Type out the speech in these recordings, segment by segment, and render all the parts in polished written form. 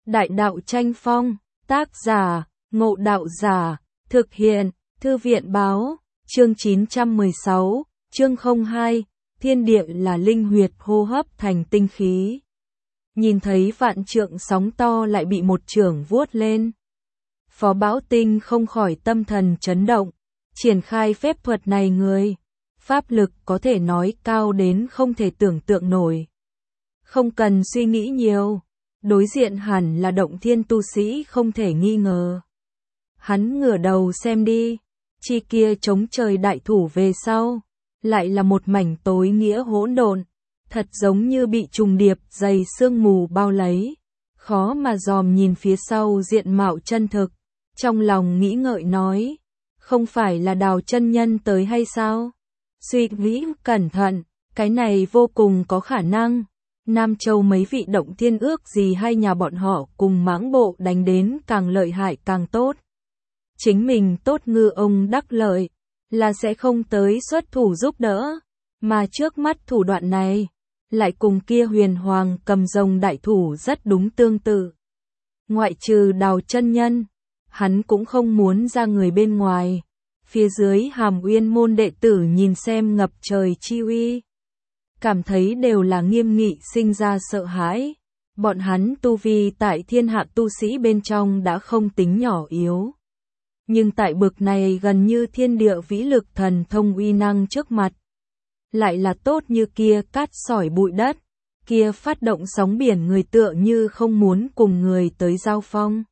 Đại đạo tranh phong, tác giả, Ngộ Đạo Giả, thực hiện, Thư viện báo, chương 916, chương 02, thiên địa là linh huyệt hô hấp thành tinh khí. Nhìn thấy vạn trượng sóng to lại bị một chưởng vuốt lên. Phó Bảo Tinh không khỏi tâm thần chấn động, triển khai phép thuật này pháp lực có thể nói cao đến không thể tưởng tượng nổi. Không cần suy nghĩ nhiều, đối diện hẳn là động thiên tu sĩ không thể nghi ngờ. Hắn ngửa đầu xem đi, chi kia chống trời đại thủ về sau, lại là một mảnh tối nghĩa hỗn độn, thật giống như bị trùng điệp dày sương mù bao lấy, khó mà dòm nhìn phía sau diện mạo chân thực. Trong lòng nghĩ ngợi nói, không phải là Đào chân nhân tới hay sao? Suy nghĩ cẩn thận, cái này vô cùng có khả năng. Nam Châu mấy vị động thiên ước gì hay nhà bọn họ cùng mãng bộ đánh đến càng lợi hại càng tốt. Chính mình tốt ngư ông đắc lợi, là sẽ không tới xuất thủ giúp đỡ, mà trước mắt thủ đoạn này, lại cùng kia huyền hoàng cầm rồng đại thủ rất đúng tương tự. Ngoại trừ Đào chân nhân, hắn cũng không muốn ra người bên ngoài. Phía dưới Hàm Uyên môn đệ tử nhìn xem ngập trời chi uy, cảm thấy đều là nghiêm nghị sinh ra sợ hãi. Bọn hắn tu vi tại thiên hạ tu sĩ bên trong đã không tính nhỏ yếu. Nhưng tại bực này gần như thiên địa vĩ lực thần thông uy năng trước mặt, lại là tốt như kia cát sỏi bụi đất, kia phát động sóng biển người tựa như không muốn cùng người tới giao phong.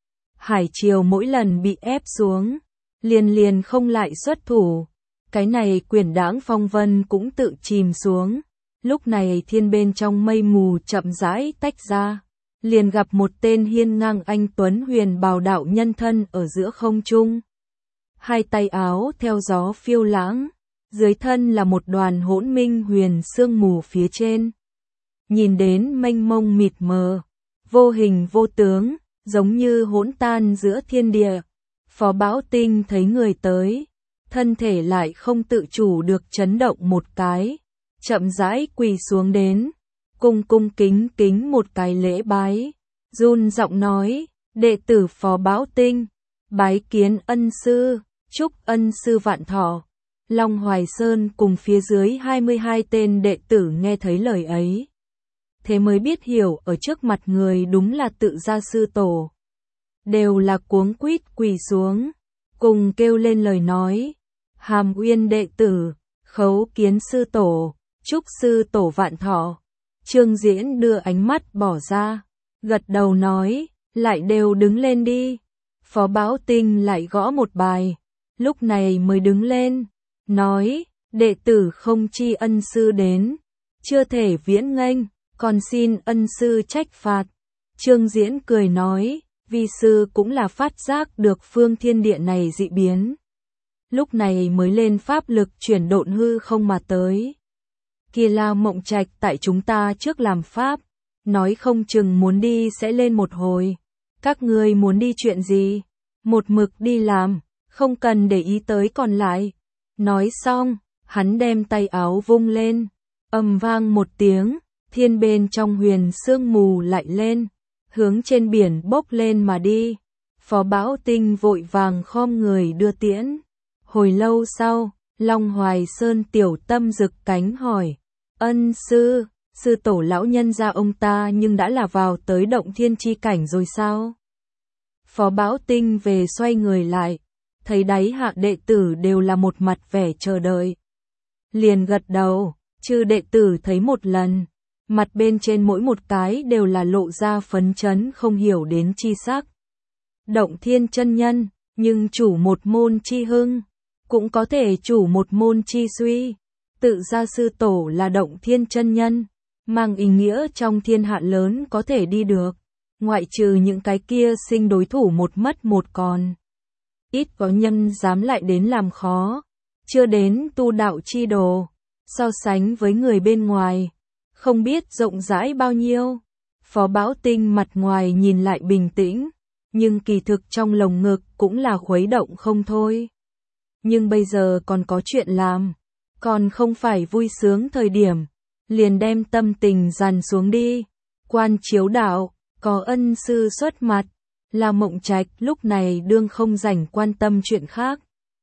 Hải triều mỗi lần bị ép xuống, liền không lại xuất thủ, cái này quyền đãng phong vân cũng tự chìm xuống. Lúc này thiên bên trong mây mù chậm rãi tách ra, liền gặp một tên hiên ngang anh tuấn huyền bào đạo nhân thân ở giữa không trung. Hai tay áo theo gió phiêu lãng, dưới thân là một đoàn hỗn minh huyền sương mù phía trên. Nhìn đến mênh mông mịt mờ, vô hình vô tướng, giống như hỗn tan giữa thiên địa. Phó Bảo Tinh thấy người tới, thân thể lại không tự chủ được chấn động một cái, chậm rãi quỳ xuống đến, cung kính một cái lễ bái, run giọng nói, đệ tử Phó Bảo Tinh, bái kiến ân sư, chúc ân sư vạn thọ. Long Hoài Sơn cùng phía dưới 22 tên đệ tử nghe thấy lời ấy, thế mới biết hiểu ở trước mặt người đúng là tự gia sư tổ. Đều là cuống quýt quỳ xuống, cùng kêu lên lời nói, Hàm Uyên đệ tử, khấu kiến sư tổ, chúc sư tổ vạn thọ. Trương Diễn đưa ánh mắt bỏ ra, gật đầu nói, lại đều đứng lên đi. Phó Bảo Tinh lại gõ một bài, lúc này mới đứng lên, nói, đệ tử không tri ân sư đến, chưa thể viễn nghênh, còn xin ân sư trách phạt. Trương Diễn cười nói, vi sư cũng là phát giác được phương thiên địa này dị biến, lúc này mới lên pháp lực chuyển độn hư không mà tới. Kia Lao Mộng Trạch tại chúng ta trước làm pháp, nói không chừng muốn đi sẽ lên một hồi. Các ngươi muốn đi chuyện gì? Một mực đi làm, không cần để ý tới còn lại. Nói xong, hắn đem tay áo vung lên, ầm vang một tiếng, thiên bên trong huyền sương mù lại lên, hướng trên biển bốc lên mà đi. Phó Bảo Tinh vội vàng khom người đưa tiễn. Hồi lâu sau, Long Hoài Sơn tiểu tâm rực cánh hỏi, ân sư, sư tổ lão nhân gia ông ta nhưng đã là vào tới động thiên chi cảnh rồi sao? Phó Bảo Tinh về xoay người lại, thấy đáy hạ đệ tử đều là một mặt vẻ chờ đợi. Liền gật đầu, chư đệ tử thấy một lần, mặt bên trên mỗi một cái đều là lộ ra phấn chấn không hiểu đến chi sắc. Động thiên chân nhân, nhưng chủ một môn chi hưng, cũng có thể chủ một môn chi suy. Tự gia sư tổ là động thiên chân nhân, mang ý nghĩa trong thiên hạ lớn có thể đi được, ngoại trừ những cái kia sinh đối thủ một mất một còn. Ít có nhân dám lại đến làm khó, chưa đến tu đạo chi đồ, so sánh với người bên ngoài, không biết rộng rãi bao nhiêu. Phó Bảo Tinh mặt ngoài nhìn lại bình tĩnh, nhưng kỳ thực trong lồng ngực cũng là khuấy động không thôi. Nhưng bây giờ còn có chuyện làm, còn không phải vui sướng thời điểm, liền đem tâm tình dằn xuống đi. Quan Chiếu đạo, có ân sư xuất mặt, là Mộng Trạch lúc này đương không rảnh quan tâm chuyện khác.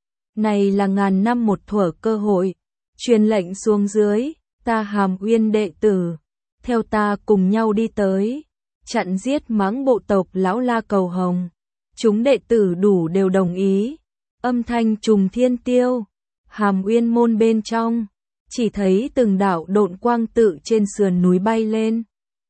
Này là ngàn năm một thuở cơ hội, truyền lệnh xuống dưới, ta Hàm Uyên đệ tử, theo ta cùng nhau đi tới, chặn giết mãng bộ tộc lão La Cầu Hồng. Chúng đệ tử đủ đều đồng ý, âm thanh trùng thiên tiêu, Hàm Uyên môn bên trong, chỉ thấy từng đạo độn quang tự trên sườn núi bay lên,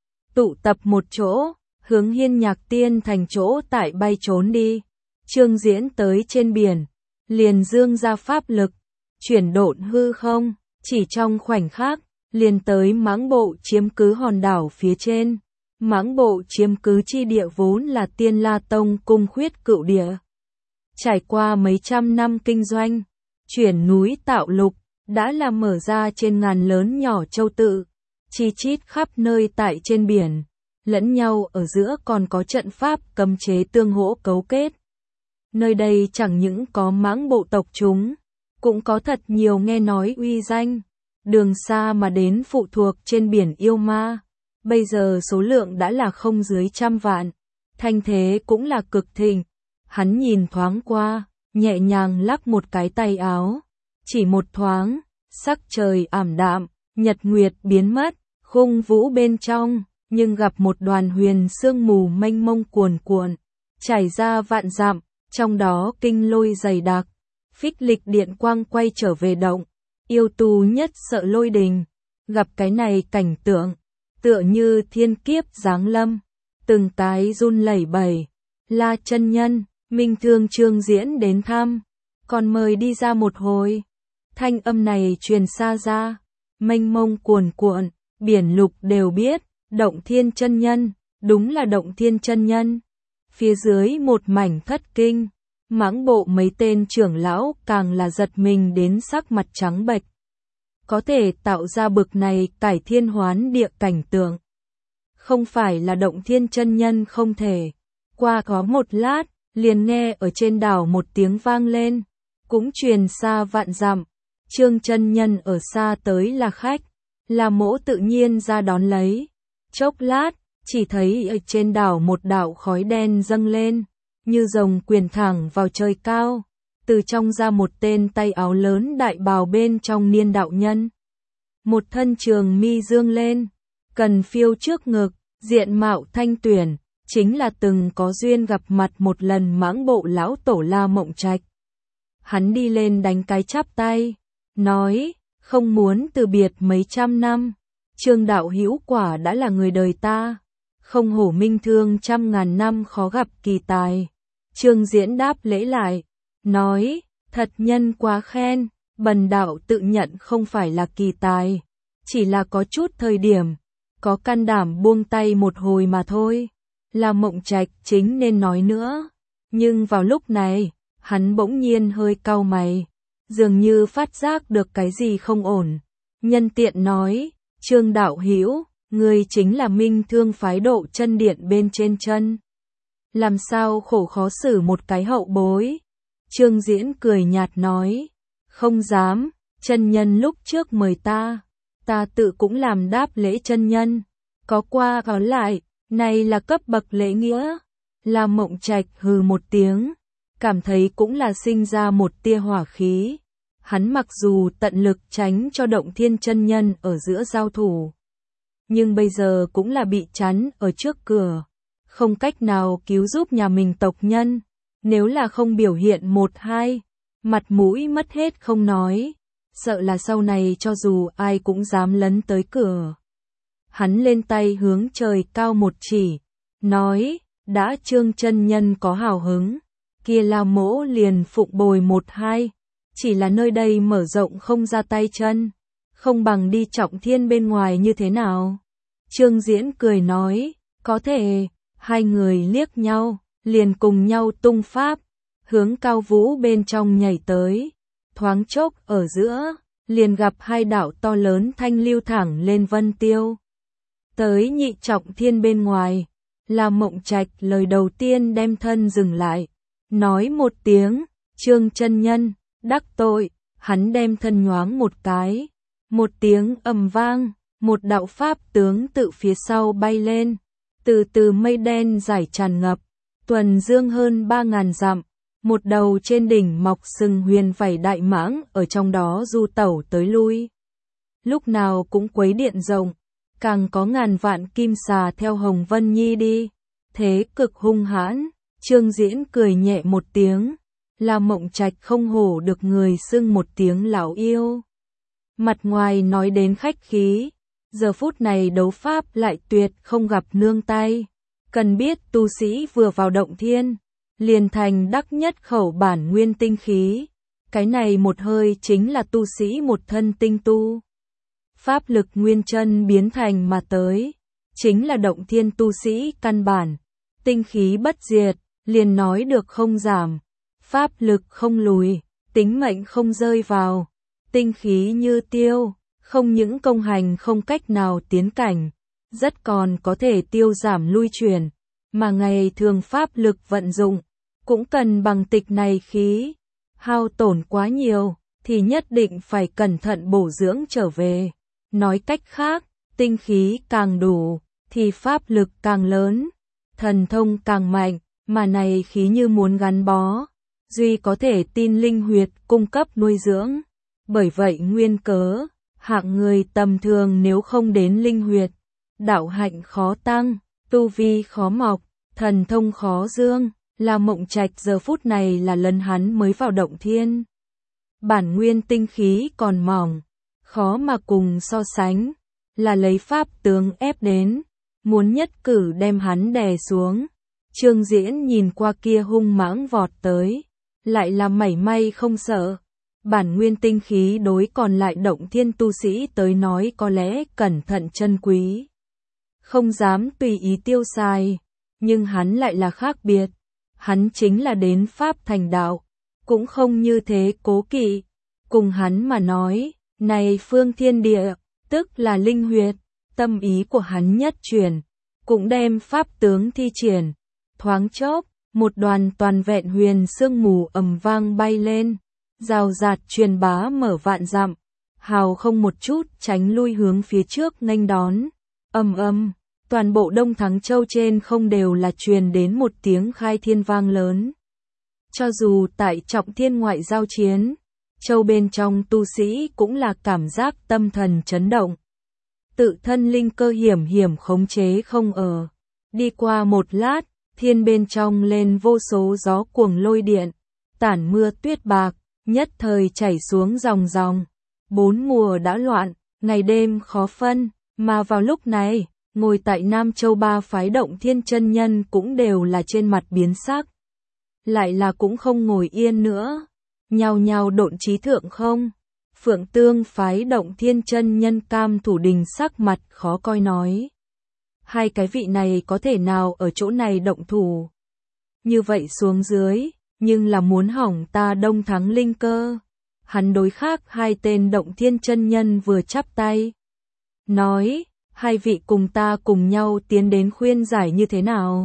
tụ tập một chỗ, hướng Hiên Nhạc Tiên thành chỗ tại bay trốn đi. Trương Diễn tới trên biển, liền dương ra pháp lực, chuyển độn hư không, chỉ trong khoảnh khắc, liền tới mãng bộ chiếm cứ hòn đảo phía trên. Mãng bộ chiếm cứ chi địa vốn là Tiên La Tông cung khuyết cựu địa. Trải qua mấy trăm năm kinh doanh, chuyển núi tạo lục, đã là mở ra trên ngàn lớn nhỏ châu tự, chi chít khắp nơi tại trên biển, lẫn nhau ở giữa còn có trận pháp cấm chế tương hỗ cấu kết. Nơi đây chẳng những có mãng bộ tộc chúng, cũng có thật nhiều nghe nói uy danh, đường xa mà đến phụ thuộc trên biển yêu ma. Bây giờ số lượng đã là không dưới 100 vạn, thanh thế cũng là cực thịnh. Hắn nhìn thoáng qua, nhẹ nhàng lắc một cái tay áo, chỉ một thoáng, sắc trời ảm đạm, nhật nguyệt biến mất, khung vũ bên trong, nhưng gặp một đoàn huyền sương mù mênh mông cuồn cuộn, trải ra vạn dặm, trong đó kinh lôi dày đặc, phích lịch điện quang quay trở về động, yêu tù nhất sợ lôi đình, gặp cái này cảnh tượng, tựa như thiên kiếp giáng lâm, từng cái run lẩy bẩy. La chân nhân, Minh Thương Trương Diễn đến thăm, còn mời đi ra một hồi. Thanh âm này truyền xa ra, mênh mông cuồn cuộn, biển lục đều biết, Động Thiên chân nhân, đúng là Động Thiên chân nhân. Phía dưới một mảnh thất kinh, mãng bộ mấy tên trưởng lão càng là giật mình đến sắc mặt trắng bệch. Có thể tạo ra bực này cải thiên hoán địa cảnh tượng, không phải là Động Thiên chân nhân không thể. Qua có một lát, liền nghe ở trên đảo một tiếng vang lên, cũng truyền xa vạn dặm. Trương chân nhân ở xa tới là khách, là mỗ tự nhiên ra đón lấy. Chốc lát, chỉ thấy ở trên đảo một đạo khói đen dâng lên, như rồng quyền thẳng vào trời cao. Từ trong ra một tên tay áo lớn đại bào bên trong niên đạo nhân. Một thân trường mi dương lên, cần phiêu trước ngực, diện mạo thanh tuyển, chính là từng có duyên gặp mặt một lần mãng bộ lão tổ La Mộng Trạch. Hắn đi lên đánh cái chắp tay, nói, không muốn từ biệt mấy trăm năm, Trương đạo hữu quả đã là người đời ta, không hổ Minh Thương 100.000 năm khó gặp kỳ tài. Trương Diễn đáp lễ lại, nói, thật nhân quá khen, bần đạo tự nhận không phải là kỳ tài, chỉ là có chút thời điểm, có can đảm buông tay một hồi mà thôi. Là Mộng Trạch chính nên nói nữa, nhưng vào lúc này, hắn bỗng nhiên hơi cau mày, dường như phát giác được cái gì không ổn. Nhân tiện nói, Trương đạo hữu, ngươi chính là Minh Thương phái Độ Chân Điện bên trên chân. Làm sao khổ khó xử một cái hậu bối. Trương Diễn cười nhạt nói, không dám, chân nhân lúc trước mời ta tự cũng làm đáp lễ chân nhân, có qua có lại, này là cấp bậc lễ nghĩa. La Mộng Trạch hừ một tiếng, cảm thấy cũng là sinh ra một tia hỏa khí. Hắn mặc dù tận lực tránh cho Động Thiên chân nhân ở giữa giao thủ, nhưng bây giờ cũng là bị chắn ở trước cửa, không cách nào cứu giúp nhà mình tộc nhân. Nếu là không biểu hiện một hai, mặt mũi mất hết không nói, sợ là sau này cho dù ai cũng dám lấn tới cửa. Hắn lên tay hướng trời cao một chỉ, nói, đã Trương chân nhân có hào hứng, kia là mỗ liền phụng bồi một hai, chỉ là nơi đây mở rộng không ra tay chân, không bằng đi Trọng Thiên bên ngoài như thế nào. Trương Diễn cười nói, có thể. Hai người liếc nhau, liền cùng nhau tung pháp, hướng cao vũ bên trong nhảy tới. Thoáng chốc ở giữa, liền gặp hai đạo to lớn thanh lưu thẳng lên vân tiêu. Tới Nhị Trọng Thiên bên ngoài, là Mộng Trạch lời đầu tiên đem thân dừng lại, nói một tiếng, Trương chân nhân, đắc tội. Hắn đem thân nhoáng một cái, một tiếng ầm vang, một đạo pháp tướng tự phía sau bay lên, Từ từ mây đen rải tràn ngập, tuần dương hơn 3.000 dặm, một đầu trên đỉnh mọc sừng huyền vảy đại mãng ở trong đó du tẩu tới lui. Lúc nào cũng quấy điện rộng, càng có ngàn vạn kim xà theo Hồng Vân Nhi đi, thế cực hung hãn. Trương Diễn cười nhẹ một tiếng, là Mộng Trạch không hổ được người xưng một tiếng lão yêu. Mặt ngoài nói đến khách khí, giờ phút này đấu pháp lại tuyệt không gặp nương tay. Cần biết tu sĩ vừa vào động thiên, liền thành đắc nhất khẩu bản nguyên tinh khí. Cái này một hơi chính là tu sĩ một thân tinh tu. Pháp lực nguyên chân biến thành mà tới, chính là động thiên tu sĩ căn bản. Tinh khí bất diệt, liền nói được không giảm. Pháp lực không lùi, tính mệnh không rơi vào. Tinh khí như tiêu, không những công hành không cách nào tiến cảnh, rất còn có thể tiêu giảm lui chuyển, mà ngày thường pháp lực vận dụng, cũng cần bằng tịch này khí. Hao tổn quá nhiều, thì nhất định phải cẩn thận bổ dưỡng trở về. Nói cách khác, tinh khí càng đủ, thì pháp lực càng lớn, thần thông càng mạnh, mà này khí như muốn gắn bó, duy có thể tin linh huyệt cung cấp nuôi dưỡng. Bởi vậy nguyên cớ, hạng người tầm thường nếu không đến linh huyệt, đạo hạnh khó tăng, tu vi khó mọc, thần thông khó dương, là Mộng Trạch giờ phút này là lần hắn mới vào động thiên. Bản nguyên tinh khí còn mỏng, khó mà cùng so sánh, là lấy pháp tướng ép đến, muốn nhất cử đem hắn đè xuống. Trương Diễn nhìn qua kia hung mãng vọt tới, lại là mảy may không sợ. Bản nguyên tinh khí đối còn lại động thiên tu sĩ tới nói có lẽ cẩn thận chân quý, không dám tùy ý tiêu xài, nhưng hắn lại là khác biệt. Hắn chính là đến pháp thành đạo, cũng không như thế cố kỵ. Cùng hắn mà nói, này phương thiên địa, tức là linh huyệt, tâm ý của hắn nhất chuyển, cũng đem pháp tướng thi triển. Thoáng chốc, một đoàn toàn vẹn huyền sương mù ầm vang bay lên, rào rạt truyền bá mở vạn dặm, hào không một chút tránh lui hướng phía trước nghênh đón. Ầm ầm, toàn bộ Đông Thắng Châu trên không đều là truyền đến một tiếng khai thiên vang lớn. Cho dù tại trọng thiên ngoại giao chiến, châu bên trong tu sĩ cũng là cảm giác tâm thần chấn động. Tự thân linh cơ hiểm hiểm khống chế không ở. Đi qua một lát, thiên bên trong lên vô số gió cuồng lôi điện, tản mưa tuyết bạc, nhất thời chảy xuống dòng dòng. Bốn mùa đã loạn, ngày đêm khó phân, mà vào lúc này, ngồi tại Nam Châu ba phái động thiên chân nhân cũng đều là trên mặt biến sắc. Lại là cũng không ngồi yên nữa, nhao nhao độn chí thượng không. Phượng Tương phái động thiên chân nhân Cam Thủ Đình sắc mặt khó coi nói. Hai cái vị này có thể nào ở chỗ này động thủ? Như vậy xuống dưới, nhưng là muốn hỏng ta Đông Thắng linh cơ. Hắn đối khác hai tên động thiên chân nhân vừa chắp tay. Nói, hai vị cùng ta cùng nhau tiến đến khuyên giải như thế nào?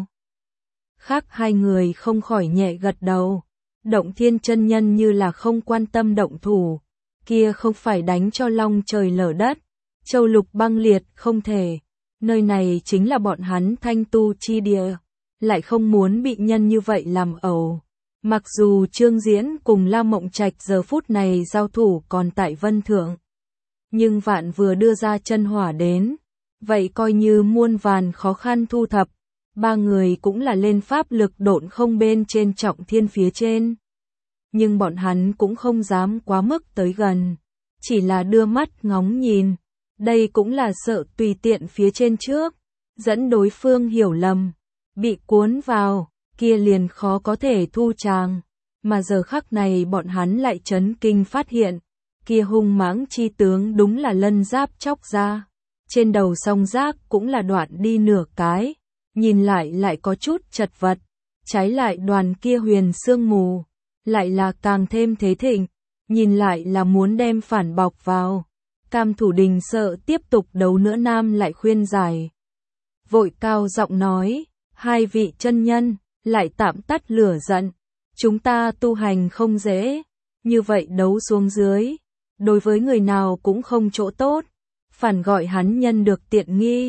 Khác hai người không khỏi nhẹ gật đầu. Động thiên chân nhân như là không quan tâm động thủ. Kia không phải đánh cho long trời lở đất, châu lục băng liệt không thể. Nơi này chính là bọn hắn thanh tu chi địa, lại không muốn bị nhân như vậy làm ẩu. Mặc dù Trương Diễn cùng La Mộng Trạch giờ phút này giao thủ còn tại Vân Thượng, nhưng vạn vừa đưa ra chân hỏa đến, vậy coi như muôn vàn khó khăn thu thập. Ba người cũng là lên pháp lực độn không bên trên trọng thiên phía trên. Nhưng bọn hắn cũng không dám quá mức tới gần, chỉ là đưa mắt ngóng nhìn. Đây cũng là sợ tùy tiện phía trên trước, dẫn đối phương hiểu lầm, bị cuốn vào, kia liền khó có thể thu tràng. Mà giờ khắc này bọn hắn lại chấn kinh phát hiện, kia hung mãng chi tướng đúng là lân giáp chóc ra. Trên đầu song giác cũng là đoạn đi nửa cái, nhìn lại có chút chật vật, trái lại đoàn kia huyền sương mù, lại là càng thêm thế thịnh, nhìn lại là muốn đem phản bọc vào. Cam Thủ Đình sợ tiếp tục đấu nữa nam lại khuyên giải. Vội cao giọng nói, hai vị chân nhân, lại tạm tắt lửa giận. Chúng ta tu hành không dễ, như vậy đấu xuống dưới, đối với người nào cũng không chỗ tốt. Phản gọi hắn nhân được tiện nghi,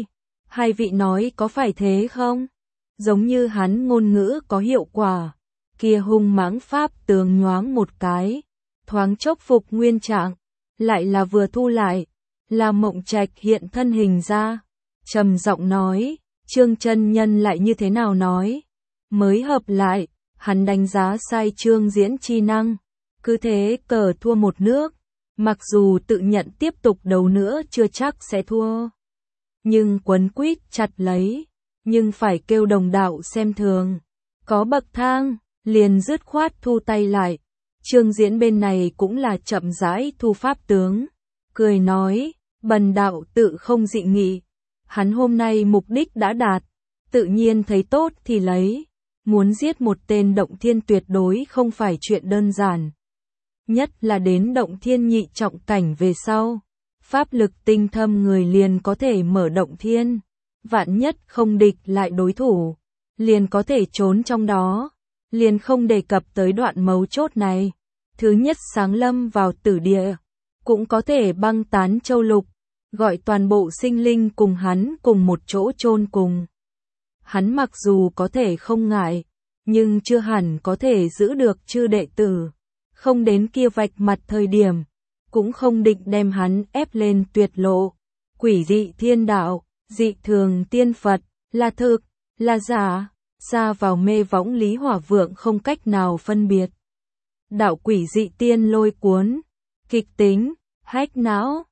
Hai vị nói có phải thế không? Giống như hắn ngôn ngữ có hiệu quả. Kia hung mãng pháp tướng nhoáng một cái, thoáng chốc phục nguyên trạng, lại là vừa thu lại, là Mộng Trạch hiện thân hình ra, trầm giọng nói, Trương chân nhân lại như thế nào nói? Mới hợp lại, hắn đánh giá sai Trương Diễn chi năng, cứ thế cờ thua một nước, mặc dù tự nhận tiếp tục đấu nữa chưa chắc sẽ thua, nhưng quấn quýt chặt lấy, nhưng phải kêu đồng đạo xem thường, có bậc thang, liền dứt khoát thu tay lại. Trương Diễn bên này cũng là chậm rãi thu pháp tướng, cười nói, bần đạo tự không dị nghị, hắn hôm nay mục đích đã đạt, tự nhiên thấy tốt thì lấy, muốn giết một tên động thiên tuyệt đối không phải chuyện đơn giản. Nhất là đến động thiên nhị trọng cảnh về sau, pháp lực tinh thâm người liền có thể mở động thiên, vạn nhất không địch lại đối thủ, liền có thể trốn trong đó, liền không đề cập tới đoạn mấu chốt này. Thứ nhất sáng lâm vào tử địa, cũng có thể băng tán châu lục, gọi toàn bộ sinh linh cùng hắn cùng một chỗ chôn cùng. Hắn mặc dù có thể không ngại, nhưng chưa hẳn có thể giữ được chư đệ tử, không đến kia vạch mặt thời điểm, cũng không định đem hắn ép lên tuyệt lộ. Quỷ dị thiên đạo, dị thường tiên Phật, là thực, là giả, xa vào mê võng Lý Hỏa Vượng không cách nào phân biệt. Đạo quỷ dị tiên lôi cuốn, kịch tính, hách não,